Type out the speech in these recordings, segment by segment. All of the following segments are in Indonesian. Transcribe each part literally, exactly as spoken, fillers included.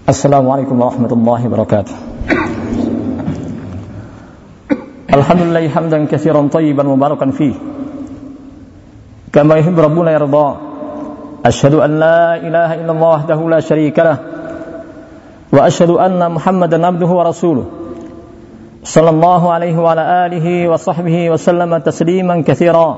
Assalamualaikum warahmatullahi wabarakatuh. Alhamdulillah hamdan katsiran thayyiban mubarakan fihi kama yuhibbu rabbuna yarda. Asyhadu an la ilaha illallah wahdahu la syarika lah wa asyhadu anna Muhammadan abduhu wa rasuluh sallallahu alaihi wa ala alihi wa sahbihi wa sallama tasliman katsira.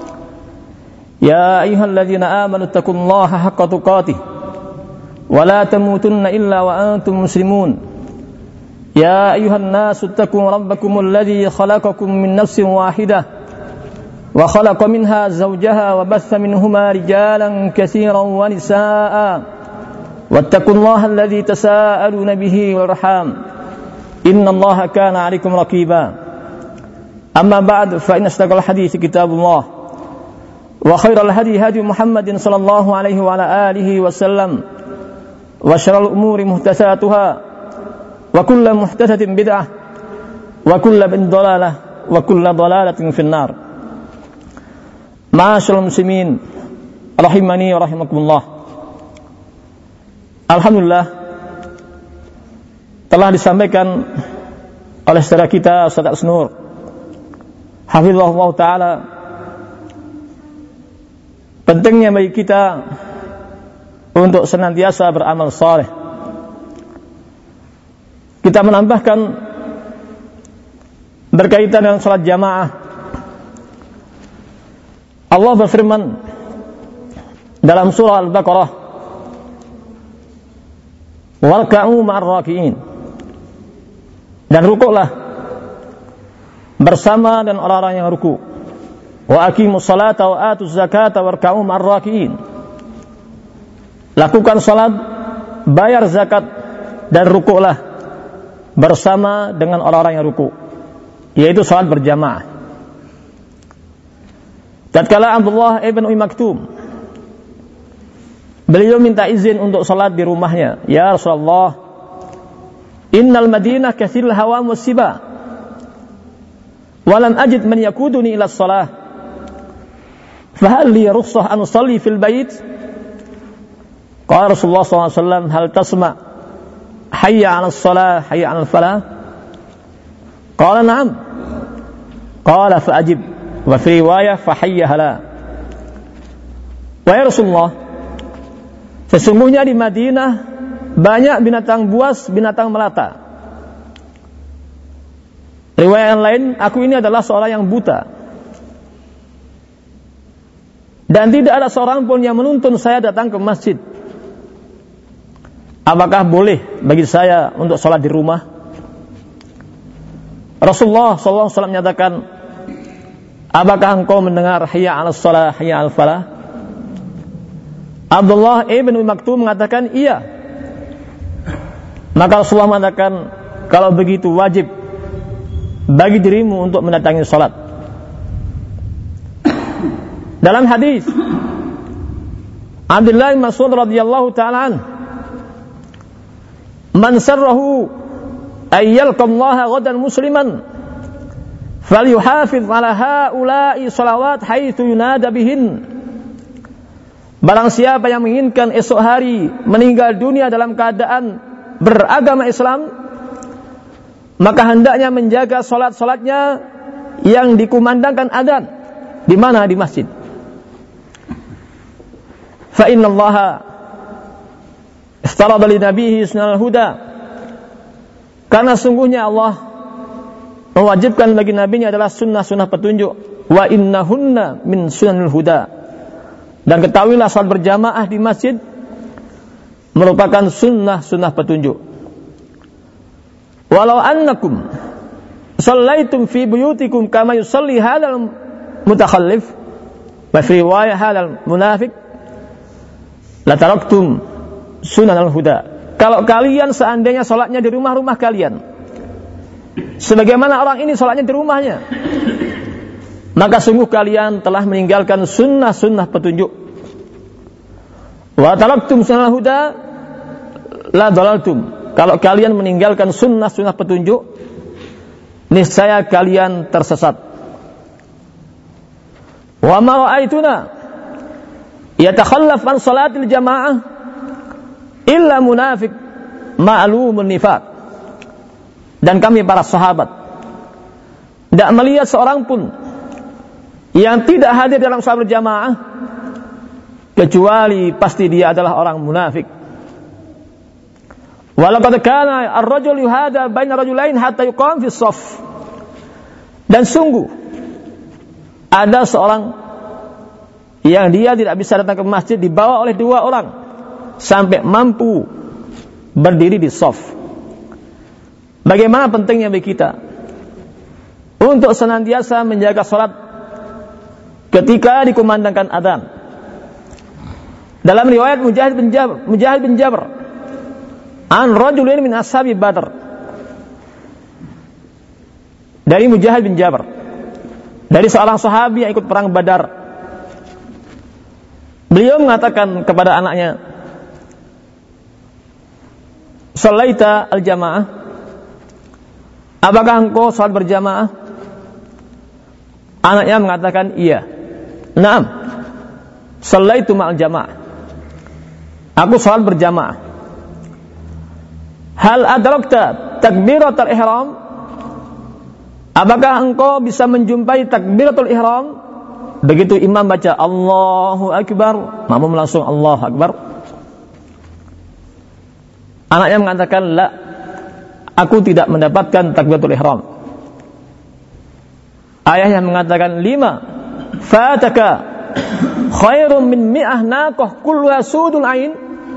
Ya ayyuhalladzina amanu taqullaha haqqa tuqatih ولا تموتن إلا وأنتم مسلمون يا أيها الناس اتقوا ربكم الذي خلقكم من نفس واحدة وخلق منها زوجها وبث منهما رجالا كثيرا ونساء واتقوا الله الذي تساءلون به والأرحام إن الله كان عليكم رقيبا أما بعد فإن أصدق الحديث كتاب الله وخير الهدي هدي محمد صلى الله عليه وعلى آله وسلم wa syarrul umuri muhdatsatuha wa kullu muhdatsatin bid'ah wa kullu bid'atin dhalalah wa kullu dhalalatin finnar. Ma'asyiral muslimin rahimani wa rahimakumullah. Alhamdulillah telah disampaikan oleh saudara kita Ustaz Asnur hafizahullah taala pentingnya bagi kita untuk senantiasa beramal saleh. Kita menambahkan berkaitan dengan salat jamaah. Allah berfirman dalam surah Al-Baqarah, "Warka'u ma'ar raki'in." Dan rukuklah bersama dengan orang-orang yang ruku'. Wa aqimus salata wa atuz zakata warka'u ma'ar raki'in. Lakukan salat, bayar zakat, dan rukuklah bersama dengan orang-orang yang ruku', yaitu salat berjamaah. Tatkala Abdullah ibn Ummi Maktum beliau minta izin untuk salat di rumahnya, "Ya Rasulullah, innal Madinah katsirul hawam was-siba, wa lam ajid man yakuduni ila shalah, fa hal li rukhsah an usalli fil bait?" Qala Rasulullah sallallahu alaihi wasallam, "Hal tasma' hayya 'alas shalah hayya 'alal falah?" Qala na'am. Qala fa'ajib, wa fi riwayah fa hayya hala. Wahai Rasulullah, sesungguhnya di Madinah banyak binatang buas, binatang melata. Riwayat yang lain, aku ini adalah seorang yang buta, dan tidak ada seorang pun yang menuntun saya datang ke masjid. Apakah boleh bagi saya untuk sholat di rumah? Rasulullah sallallahu alaihi wasallam menyatakan, apakah engkau mendengar hayya 'alas shalah hayya 'alal falah? Abdullah ibn Ummi Maktum mengatakan iya. Maka Rasulullah mengatakan, kalau begitu wajib bagi dirimu untuk mendatangi sholat. Dalam hadis Abdullah bin Mas'ud radhiyallahu ta'ala anhu, man sarrahu ay yalqallaha ghadan musliman falyuhafiz ala haula'i salawat haitsu yunada bihin. Barang siapa yang menginginkan esok hari meninggal dunia dalam keadaan beragama Islam, maka hendaknya menjaga salat-salatnya yang dikumandangkan adzan. Di mana? Di masjid. Fa innallaha istarada li nabiyhi sunnal huda, karena sungguhnya Allah mewajibkan bagi nabinya adalah sunnah-sunnah petunjuk. Wa innahunna min sunnal huda, dan ketahuilah salat berjamaah di masjid merupakan sunnah-sunnah petunjuk. Walau annakum shallaitum fi buyutikum kama yusalli hadzal mutakhallif wa fi riwayah hadzal munafiq la taraktum sunanal huda. Kalau kalian seandainya salatnya di rumah-rumah kalian, sebagaimana orang ini salatnya di rumahnya, maka sungguh kalian telah meninggalkan sunnah-sunnah petunjuk. Wa taraktum sunanal huda la dalaltum. Kalau kalian meninggalkan sunnah-sunnah petunjuk, niscaya kalian tersesat. Wa ma ra'aituna yatakhallaf an salatil jamaah illa munafiq ma'lumun nifaq. Dan kami para sahabat tidak melihat seorang pun yang tidak hadir dalam salat berjamaah kecuali pasti dia adalah orang munafik. Walaqad kana ar-rajul yuhada baina rajulain hatta yuqam fi shaff. Dan sungguh ada seorang yang dia tidak bisa datang ke masjid dibawa oleh dua orang sampai mampu berdiri di shaf. Bagaimana pentingnya bagi kita untuk senantiasa menjaga salat ketika dikumandangkan adzan. Dalam riwayat Mujahid bin Jabr, Mujahid bin Jabr, an rajulin min ashabi Badr. Dari Mujahid bin Jabr, dari seorang sahabi yang ikut perang Badar. Beliau mengatakan kepada anaknya, "Shalaita al-jamaah? Apakah engkau salat berjamaah?" Anaknya mengatakan, "Iya." "Na'am. Shalaitu ma'al jamaah." Aku salat berjamaah. "Hal adrakta takbiratul ihram?" Apakah engkau bisa menjumpai takbiratul ihram? Begitu imam baca Allahu Akbar, makmum langsung Allahu Akbar. Anaknya mengatakan, "La, aku tidak mendapatkan takbiratul ihram." Ayahnya mengatakan, "Lima fataka khairum min mi'ah naqah kulluha sudul ain."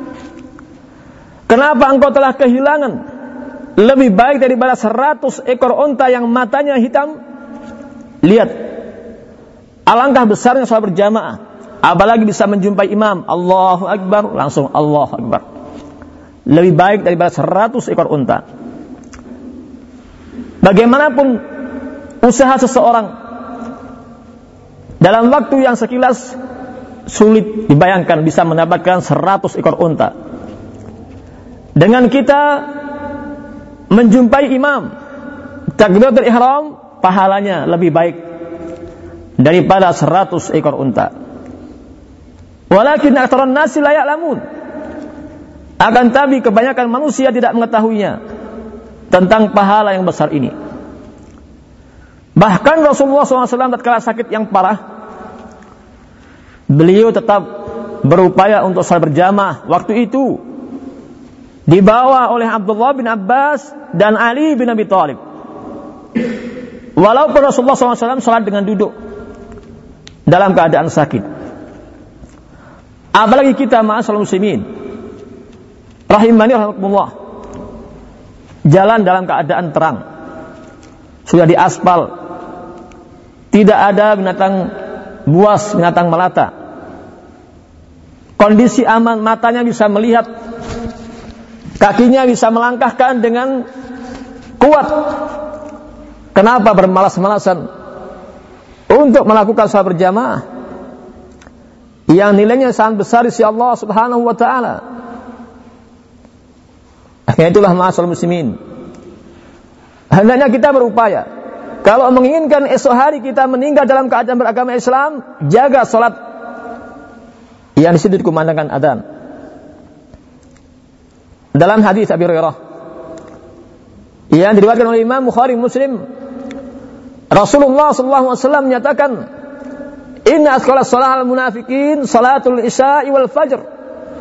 Kenapa engkau telah kehilangan lebih baik daripada seratus ekor unta yang matanya hitam? Lihat, alangkah besarnya salat berjamaah. Apalagi bisa menjumpai imam Allahu Akbar, langsung Allahu Akbar. Lebih baik daripada seratus ekor unta. Bagaimanapun usaha seseorang dalam waktu yang sekilas sulit dibayangkan bisa mendapatkan seratus ekor unta. Dengan kita menjumpai imam takbiratul ihram, pahalanya lebih baik daripada seratus ekor unta. Walakin aktsarun nasi la ya'lamun. Akan tapi kebanyakan manusia tidak mengetahuinya tentang pahala yang besar ini. Bahkan Rasulullah shallallahu alaihi wasallam tatkala sakit yang parah, beliau tetap berupaya untuk salat berjamaah. Waktu itu dibawa oleh Abdullah bin Abbas dan Ali bin Abi Thalib. Walaupun Rasulullah shallallahu alaihi wasallam salat dengan duduk dalam keadaan sakit. Apalagi kita ma'asyiral muslimin rahimani rahimakumullah, jalan dalam keadaan terang, sudah diaspal, tidak ada binatang buas, binatang melata, kondisi aman, matanya bisa melihat, kakinya bisa melangkahkan dengan kuat. Kenapa bermalas-malasan untuk melakukan salat berjamaah yang nilainya sangat besar di sisi Allah Subhanahu wa taala? Akhirnya itulah ma'asyiral muslimin, hendaknya kita berupaya kalau menginginkan esok hari kita meninggal dalam keadaan beragama Islam, jaga salat yang di situ dikumandangkan adzan. Dalam hadis Abi Hurairah yang diriwayatkan oleh Imam Bukhari Muslim, Rasulullah sallallahu alaihi wasallam menyatakan, "Inna asqala salatal munafiqin salatul isya'i wal fajr."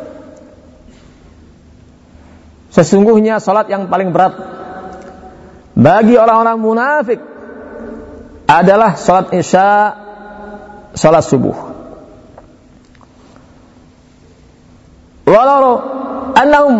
Sesungguhnya salat yang paling berat bagi orang-orang munafik adalah salat isya, salat subuh. Walau annahum,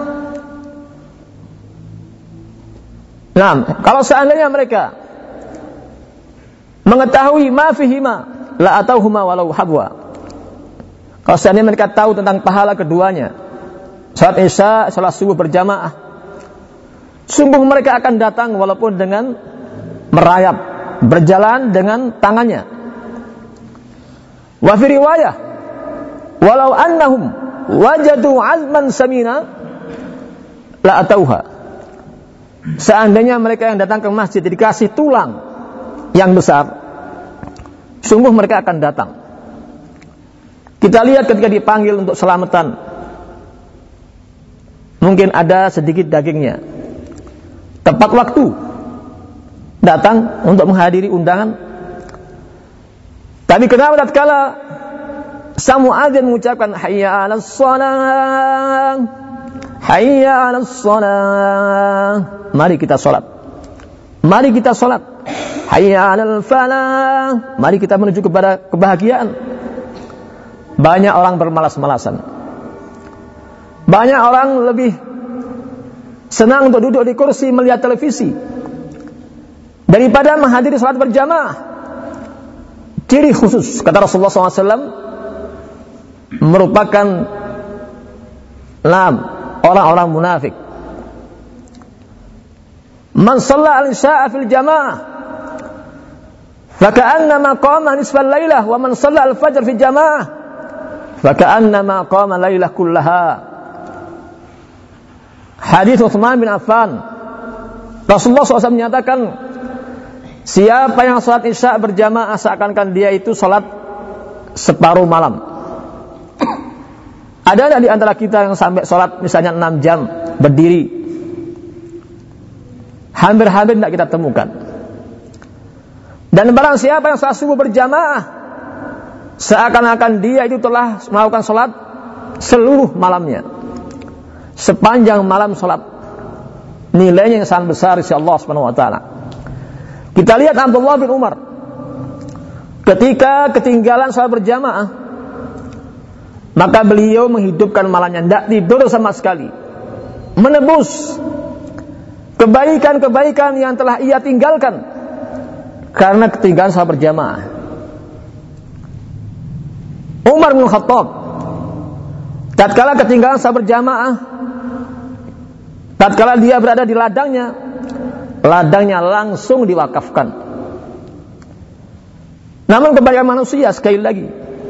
nah, kalau seandainya mereka mengetahui ma fihima la atauhuma walau habwa, kalau seandainya mereka tahu tentang pahala keduanya, salat isya, salat subuh berjamaah, sungguh mereka akan datang walaupun dengan merayap, berjalan dengan tangannya. Wa fi riwayah, walau annahum wajadu azman samina la atauha. Seandainya mereka yang datang ke masjid dikasih tulang yang besar, sungguh mereka akan datang. Kita lihat ketika dipanggil untuk selamatan, mungkin ada sedikit dagingnya. Tepat waktu datang untuk menghadiri undangan. Tapi kenapa tatkala sang muadzin mengucapkan hayya 'alas shalah, hayya 'alas shalah, mari kita salat. Mari kita salat. Hayya 'alal falah, mari kita menuju kepada kebahagiaan. Banyak orang bermalas-malasan. Banyak orang lebih senang untuk duduk di kursi melihat televisi daripada menghadiri salat berjamaah. Ciri khusus kata Rasulullah shallallahu alaihi wasallam merupakan lam orang-orang munafik. Man shalla al-isya'a fil jamaah faka'annama qama nisfal lailah wa man shalla al-fajr fil jamaah faka'annama qama lailah kullaha. Hadis Utsman bin Affan, Rasulullah shallallahu alaihi wasallam menyatakan, siapa yang salat isya berjamaah seakan-akan dia itu salat separuh malam. Ada ada di antara kita yang sampai salat misalnya enam jam berdiri? Hampir-hampir tidak kita temukan. Dan barang siapa yang salat subuh berjamaah seakan-akan dia itu telah melakukan salat seluruh malamnya, sepanjang malam salat, nilainya yang sangat besar insya Allah subhanahu wa ta'ala. Kita lihat Abdullah bin Umar ketika ketinggalan salat berjamaah, maka beliau menghidupkan malamnya, tidak tidur sama sekali, menebus kebaikan-kebaikan yang telah ia tinggalkan karena ketinggalan salat berjamaah. Umar bin Khattab tatkala ketinggalan salat berjamaah, tatkala dia berada di ladangnya, ladangnya langsung diwakafkan. Namun kebanyakan manusia sekali lagi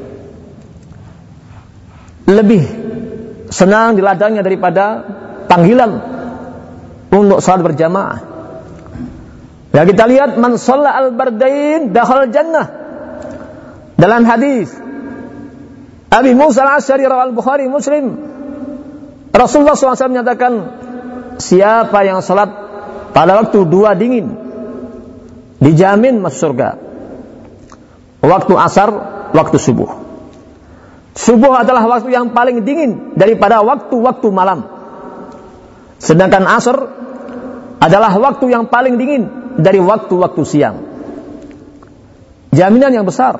lebih senang di ladangnya daripada panggilan untuk salat berjamaah. Ya, kita lihat man shalla al-bardain dakhal jannah. Dalam hadis Abi Musa al-Asy'ari riwayat Bukhari Muslim, Rasulullah shallallahu alaihi wasallam menyatakan, siapa yang salat pada waktu dua dingin dijamin masuk surga. Waktu asar, waktu subuh. Subuh adalah waktu yang paling dingin daripada waktu-waktu malam. Sedangkan asar adalah waktu yang paling dingin dari waktu-waktu siang. Jaminan yang besar.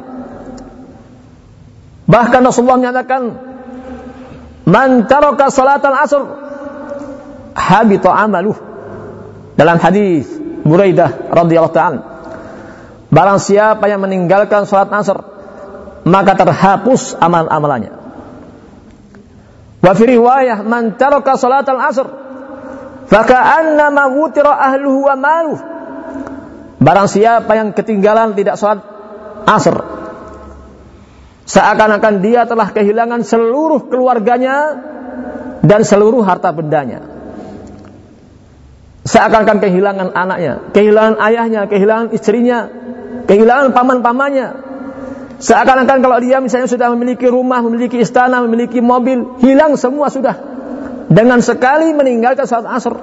Bahkan Rasulullah menyatakan, man taraka salatal asr habita amaluh. Dalam hadis Buraidah radhiyallahu ta'ala, barang siapa yang meninggalkan salat asar, maka terhapus amal-amalannya. Wa fi riwayah man taraka salatal asr faka'annama wutira ahluhu wa maluh. Barang siapa yang ketinggalan tidak salat asar, seakan-akan dia telah kehilangan seluruh keluarganya dan seluruh harta bendanya. Seakan-akan kehilangan anaknya, kehilangan ayahnya, kehilangan istrinya, kehilangan paman-pamannya. Seakan-akan kalau dia misalnya sudah memiliki rumah, memiliki istana, memiliki mobil, hilang semua sudah dengan sekali meninggalkan salat asar.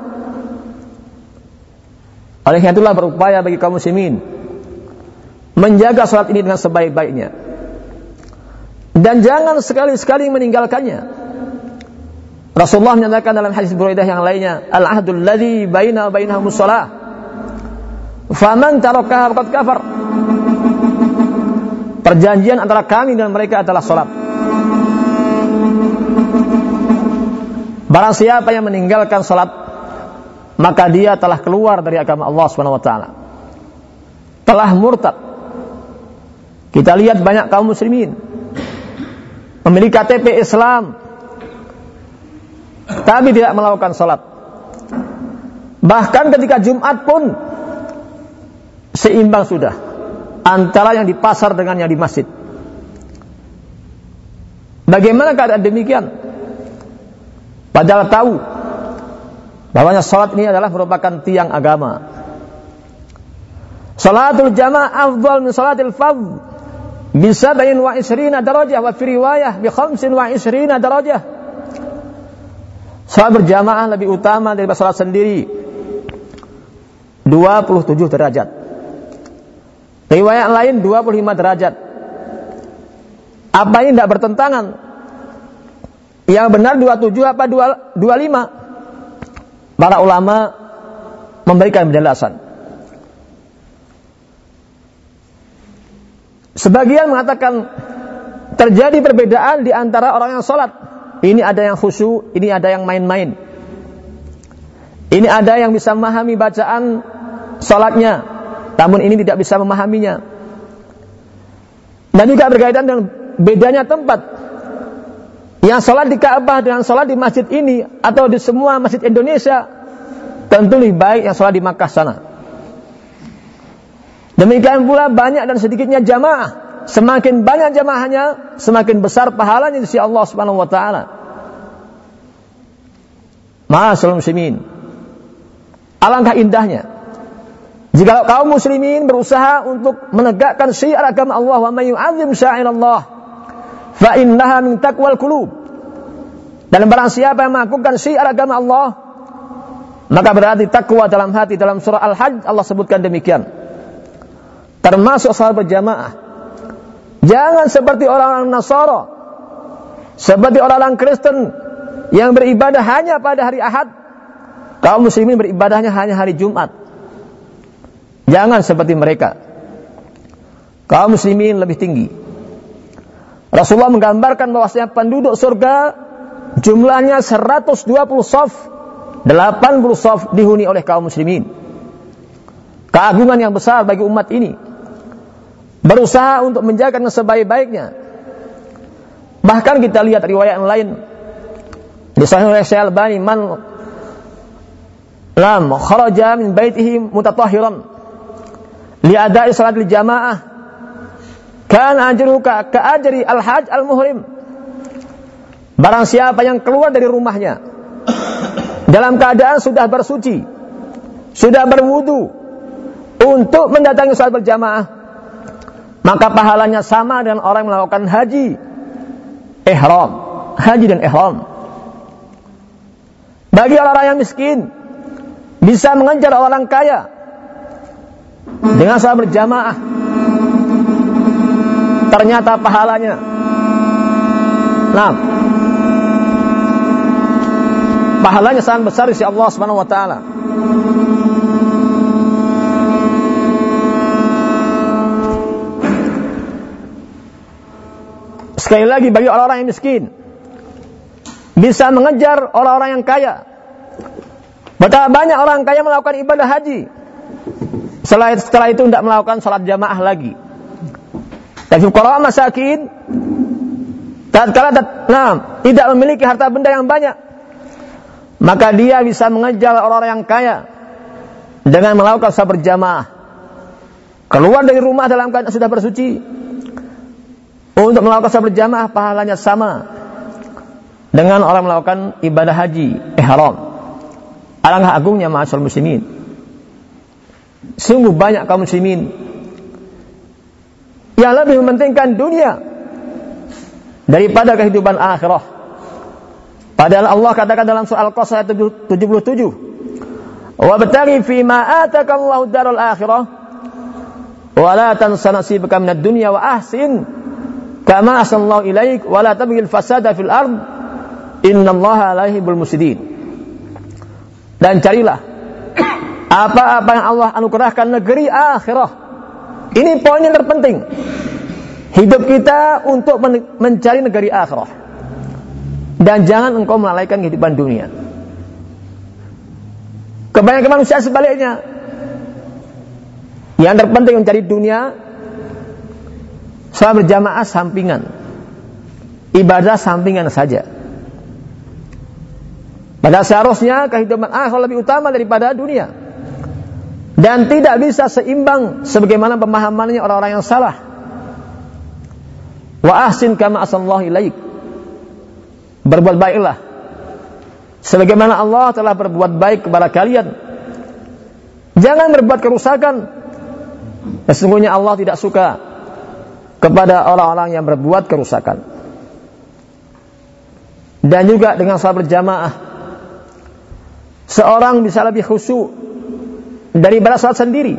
Oleh karena itulah berupaya bagi kaum muslimin menjaga salat ini dengan sebaik-baiknya, dan jangan sekali-sekali meninggalkannya. Rasulullah menyatakan dalam hadis Buraidah yang lainnya, al-ahdul ladzi baina wa bainahumus shalah faman tarakaha faqad kafar. Perjanjian antara kami dan mereka adalah salat. Barang siapa yang meninggalkan salat, maka dia telah keluar dari agama Allah Subhanahu wa taala, telah murtad. Kita lihat banyak kaum muslimin memiliki K T P Islam tapi tidak melakukan salat. Bahkan ketika Jumat pun seimbang sudah antara yang di pasar dengan yang di masjid. Bagaimana keadaan demikian? Padahal tahu bahwanya salat ini adalah merupakan tiang agama. Salatul jamaah afdal min salatil fardh bi sab'in wa ishrina darajah wa fi riwayah bi khamsin wa ishrina darajah. Salat berjamaah lebih utama daripada salat sendiri dua puluh tujuh derajat. Riwayat lain dua puluh lima derajat. Apa ini tidak bertentangan? Yang benar dua puluh tujuh apa dua puluh lima? Para ulama memberikan penjelasan. Sebagian mengatakan terjadi perbedaan di antara orang yang sholat. Ini ada yang khusyuk, ini ada yang main-main. Ini ada yang bisa memahami bacaan sholatnya, namun ini tidak bisa memahaminya. Dan juga berkaitan dengan bedanya tempat. Yang sholat di Ka'bah dengan sholat di masjid ini atau di semua masjid Indonesia, tentu lebih baik yang sholat di Makkah sana. Demikian pula banyak dan sedikitnya jamaah. Semakin banyak jamaahnya, semakin besar pahalanya di sisi Allah Subhanahu wa taala. Ma'asyiral muslimin, alangkah indahnya jika kaum muslimin berusaha untuk menegakkan syiar agama Allah, wa may yu'azzim sya'irallah fa innaha min taqwal qulub. Dan barang siapa yang mengagunkan syiar agama Allah, maka berarti takwa dalam hati. Dalam surah Al-Hajj Allah sebutkan demikian. Termasuk salat berjamaah. Jangan seperti orang-orang Nasara, seperti orang-orang Kristen yang beribadah hanya pada hari Ahad. Kaum muslimin beribadahnya hanya hari Jumat. Jangan seperti mereka. Kaum muslimin lebih tinggi. Rasulullah menggambarkan bahwasanya penduduk surga jumlahnya seratus dua puluh shaf, delapan puluh shaf dihuni oleh kaum muslimin. Keagungan yang besar bagi umat ini. Berusaha untuk menjaga sebaik-baiknya. Bahkan kita lihat riwayat yang lain. Di Sahih Syekh Al-Albani, man lam kharaja min baitihi mutatahhiran li ada'i salat al-jamaah kana ajruhu ka ajri al-hajj al-muhrim. Barang siapa yang keluar dari rumahnya dalam keadaan sudah bersuci, sudah berwudu untuk mendatangi salat berjamaah, maka pahalanya sama dengan orang yang melakukan haji ihram, haji dan ihram. Bagi orang-orang yang miskin, bisa mengejar orang kaya dengan salat berjamaah, ternyata pahalanya nah pahalanya sangat besar di sisi Allah Subhanahu wa taala. Sekali lagi, bagi orang-orang yang miskin, bisa mengejar orang-orang yang kaya. Betapa banyak orang kaya melakukan ibadah haji, setelah, setelah itu tidak melakukan salat jamaah lagi. Tapi fuqara masakin, tatkala nah, tidak memiliki harta benda yang banyak, maka dia bisa mengejar orang-orang yang kaya dengan melakukan salat berjamaah. Keluar dari rumah dalam keadaan sudah bersuci untuk melakukan salat berjamaah, pahalanya sama dengan orang melakukan ibadah haji ihram. Alangkah agungnya ma'asyiral muslimin. Sungguh banyak kaum muslimin yang lebih mementingkan dunia daripada kehidupan akhirah. Padahal Allah katakan dalam surah Al-Qasas ayat tujuh puluh tujuh, "Wabtaghi fima atakallahu darul akhirah wa la tansa nasibaka minad dunya wa ahsin kama ahsanallahu ilaik wa la tabghil fasada fil ard innallaha la yuhibbul mufsidin." Dan carilah apa-apa yang Allah anugerahkan negeri akhirah. Ini poin yang terpenting. Hidup kita untuk men- mencari negeri akhirah. Dan jangan engkau melalaikan kehidupan dunia. Kebanyakan manusia sebaliknya. Yang terpenting mencari dunia, salat berjamaah sampingan, ibadah sampingan saja. Padahal seharusnya kehidupan akhir lebih utama daripada dunia. Dan tidak bisa seimbang sebagaimana pemahamannya orang-orang yang salah. Wa ahsin kama ahsanallahu ilaik. Berbuat baiklah sebagaimana Allah telah berbuat baik kepada kalian. Jangan berbuat kerusakan. Sesungguhnya Allah tidak suka kepada orang-orang yang berbuat kerusakan. Dan juga dengan salat berjamaah, seorang bisa lebih khusyuk daripada salat sendiri.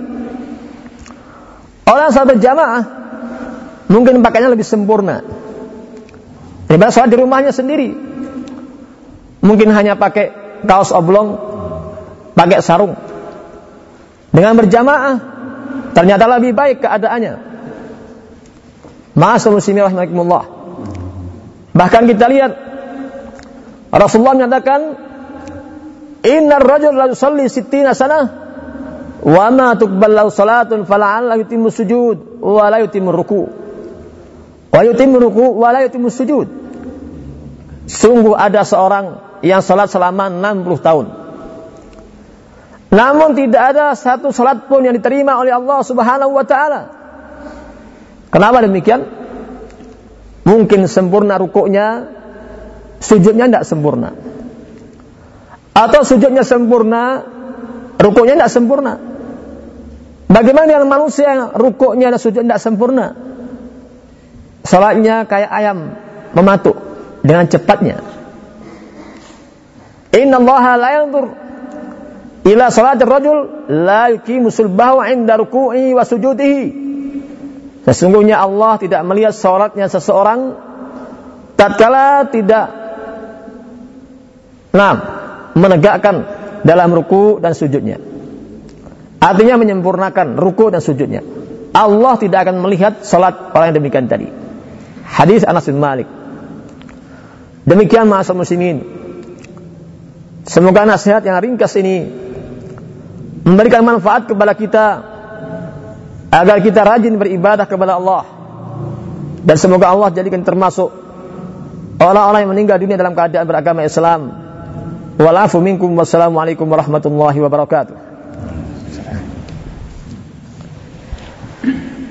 Orang salat berjamaah mungkin pakaiannya lebih sempurna daripada salat di rumahnya sendiri. Mungkin hanya pakai kaos oblong, pakai sarung. Dengan berjamaah ternyata lebih baik keadaannya. Ma'asyiral muslimin rahimakumullah. Bahkan kita lihat Rasulullah menyatakan, "Innar rajul la yusalli sittina sanah wa ma tuqbalu salatun fala'alla yutimmu sujud wa la yutimmu ruku'. Wa yutimmu ruku' wa la yutimmu sujud." Sungguh ada seorang yang salat selama enam puluh tahun, namun tidak ada satu salat pun yang diterima oleh Allah Subhanahu wa taala. Kenapa demikian? Mungkin sempurna rukuknya, sujudnya tidak sempurna. Atau sujudnya sempurna, rukuknya tidak sempurna. Bagaimana dengan manusia yang rukuknya dan sujud tidak sempurna? Salatnya kayak ayam mematuk dengan cepatnya. Inna Allaha la yanzur ila salatir rajul la yuqimu sulbahu 'inda ruku'i wa sujudihi. Sesungguhnya Allah tidak melihat salatnya seseorang tatkala tidak nah, menegakkan dalam ruku dan sujudnya. Artinya menyempurnakan ruku dan sujudnya. Allah tidak akan melihat salat orang yang demikian tadi. Hadis Anas bin Malik. Demikian ma'asyiral muslimin. Semoga nasihat yang ringkas ini memberikan manfaat kepada kita agar kita rajin beribadah kepada Allah, dan semoga Allah jadikan termasuk orang-orang yang meninggal dunia dalam keadaan beragama Islam. Walafu minkum, wassalamualaikum warahmatullahi wabarakatuh.